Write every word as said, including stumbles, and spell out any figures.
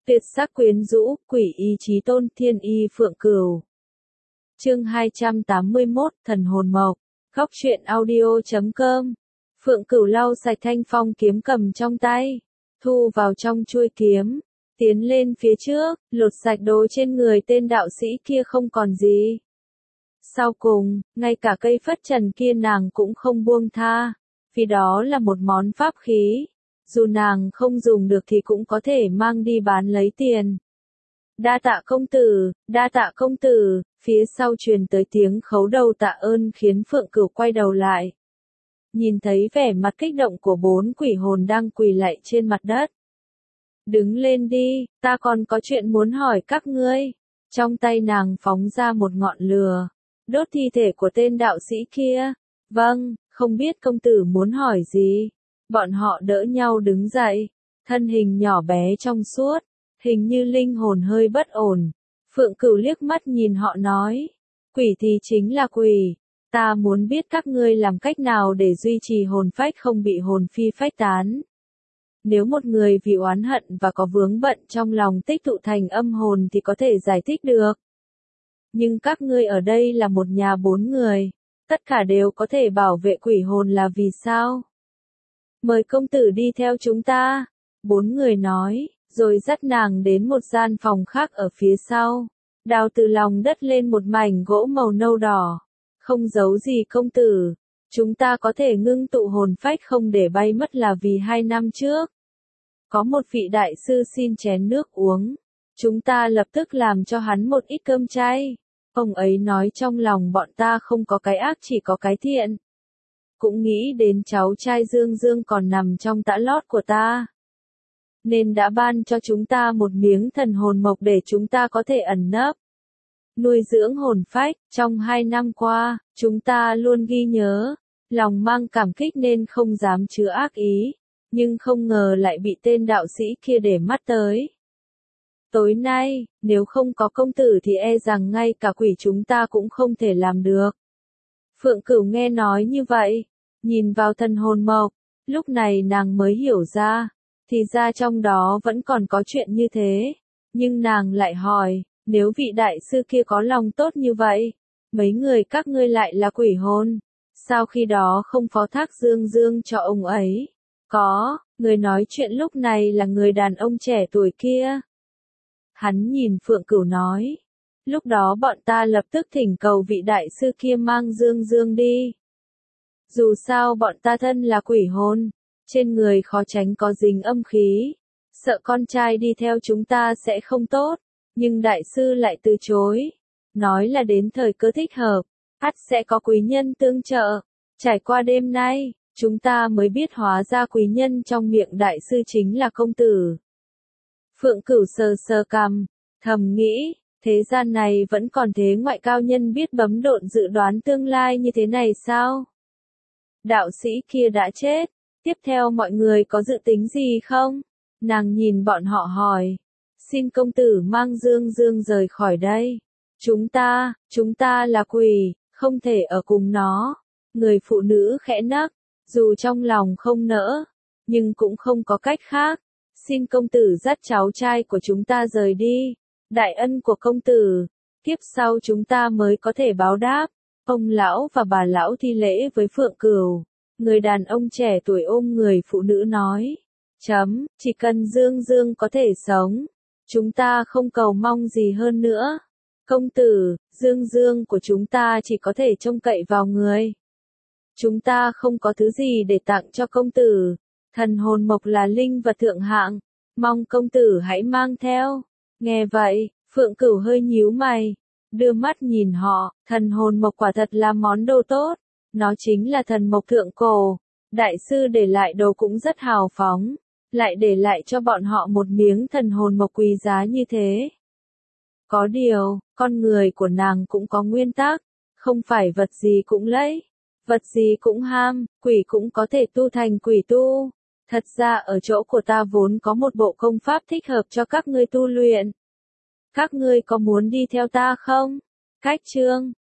Tuyệt sắc quyến rũ, quỷ y chí tôn, thiên y phượng cửu. Chương hai trăm tám mươi mốt, thần hồn mộc. Góc truyện audio chấm com. Phượng cửu lau sạch thanh phong kiếm cầm trong tay, thu vào trong chuôi kiếm, tiến lên phía trước, lột sạch đồ trên người tên đạo sĩ kia không còn gì. Sau cùng, ngay cả cây phất trần kia nàng cũng không buông tha, vì đó là một món pháp khí, dù nàng không dùng được thì cũng có thể mang đi bán lấy tiền. Đa tạ công tử, đa tạ công tử, phía sau truyền tới tiếng khấu đầu tạ ơn khiến Phượng Cửu quay đầu lại. Nhìn thấy vẻ mặt kích động của bốn quỷ hồn đang quỳ lạy trên mặt đất. Đứng lên đi, ta còn có chuyện muốn hỏi các ngươi. Trong tay nàng phóng ra một ngọn lửa, đốt thi thể của tên đạo sĩ kia. Vâng, không biết công tử muốn hỏi gì. Bọn họ đỡ nhau đứng dậy, thân hình nhỏ bé trong suốt, hình như linh hồn hơi bất ổn. Phượng Cửu liếc mắt nhìn họ nói, quỷ thì chính là quỷ, ta muốn biết các ngươi làm cách nào để duy trì hồn phách không bị hồn phi phách tán. Nếu một người vì oán hận và có vướng bận trong lòng tích tụ thành âm hồn thì có thể giải thích được. Nhưng các ngươi ở đây là một nhà bốn người, tất cả đều có thể bảo vệ quỷ hồn là vì sao? Mời công tử đi theo chúng ta, bốn người nói, rồi dắt nàng đến một gian phòng khác ở phía sau, đào từ lòng đất lên một mảnh gỗ màu nâu đỏ. Không giấu gì công tử, chúng ta có thể ngưng tụ hồn phách không để bay mất là vì hai năm trước. Có một vị đại sư xin chén nước uống, chúng ta lập tức làm cho hắn một ít cơm chay. Ông ấy nói trong lòng bọn ta không có cái ác chỉ có cái thiện. Cũng nghĩ đến cháu trai Dương Dương còn nằm trong tã lót của ta, nên đã ban cho chúng ta một miếng thần hồn mộc để chúng ta có thể ẩn nấp, nuôi dưỡng hồn phách. Trong hai năm qua, chúng ta luôn ghi nhớ, lòng mang cảm kích nên không dám chứa ác ý, nhưng không ngờ lại bị tên đạo sĩ kia để mắt tới. Tối nay, nếu không có công tử thì e rằng ngay cả quỷ chúng ta cũng không thể làm được. Phượng Cửu nghe nói như vậy, nhìn vào thần hồn mộc, lúc này nàng mới hiểu ra, thì ra trong đó vẫn còn có chuyện như thế. Nhưng nàng lại hỏi, nếu vị đại sư kia có lòng tốt như vậy, mấy người các ngươi lại là quỷ hồn, sao khi đó không phó thác Dương Dương cho ông ấy? Có, người nói chuyện lúc này là người đàn ông trẻ tuổi kia. Hắn nhìn Phượng Cửu nói, lúc đó bọn ta lập tức thỉnh cầu vị đại sư kia mang Dương Dương đi. Dù sao bọn ta thân là quỷ hồn, trên người khó tránh có dính âm khí, sợ con trai đi theo chúng ta sẽ không tốt, nhưng đại sư lại từ chối, nói là đến thời cơ thích hợp, ắt sẽ có quý nhân tương trợ. Trải qua đêm nay, chúng ta mới biết hóa ra quý nhân trong miệng đại sư chính là công tử. Phượng Cửu sờ sờ cằm, thầm nghĩ, thế gian này vẫn còn thế ngoại cao nhân biết bấm độn dự đoán tương lai như thế này sao? Đạo sĩ kia đã chết, tiếp theo mọi người có dự tính gì không? Nàng nhìn bọn họ hỏi, xin công tử mang Dương Dương rời khỏi đây. Chúng ta, chúng ta là quỷ, không thể ở cùng nó. Người phụ nữ khẽ nấc, dù trong lòng không nỡ, nhưng cũng không có cách khác. Xin công tử dắt cháu trai của chúng ta rời đi. Đại ân của công tử, kiếp sau chúng ta mới có thể báo đáp. Ông lão và bà lão thi lễ với Phượng Cửu. Người đàn ông trẻ tuổi ôm người phụ nữ nói, chấm, chỉ cần Dương Dương có thể sống, chúng ta không cầu mong gì hơn nữa. Công tử, Dương Dương của chúng ta chỉ có thể trông cậy vào người. Chúng ta không có thứ gì để tặng cho công tử. Thần hồn mộc là linh vật thượng hạng, mong công tử hãy mang theo. Nghe vậy, Phượng Cửu hơi nhíu mày, đưa mắt nhìn họ, thần hồn mộc quả thật là món đồ tốt, nó chính là thần mộc thượng cổ. Đại sư để lại đồ cũng rất hào phóng, lại để lại cho bọn họ một miếng thần hồn mộc quý giá như thế. Có điều, con người của nàng cũng có nguyên tắc, không phải vật gì cũng lấy, vật gì cũng ham, quỷ cũng có thể tu thành quỷ tu. Thật ra ở chỗ của ta vốn có một bộ công pháp thích hợp cho các ngươi tu luyện. Các ngươi có muốn đi theo ta không? Cách chương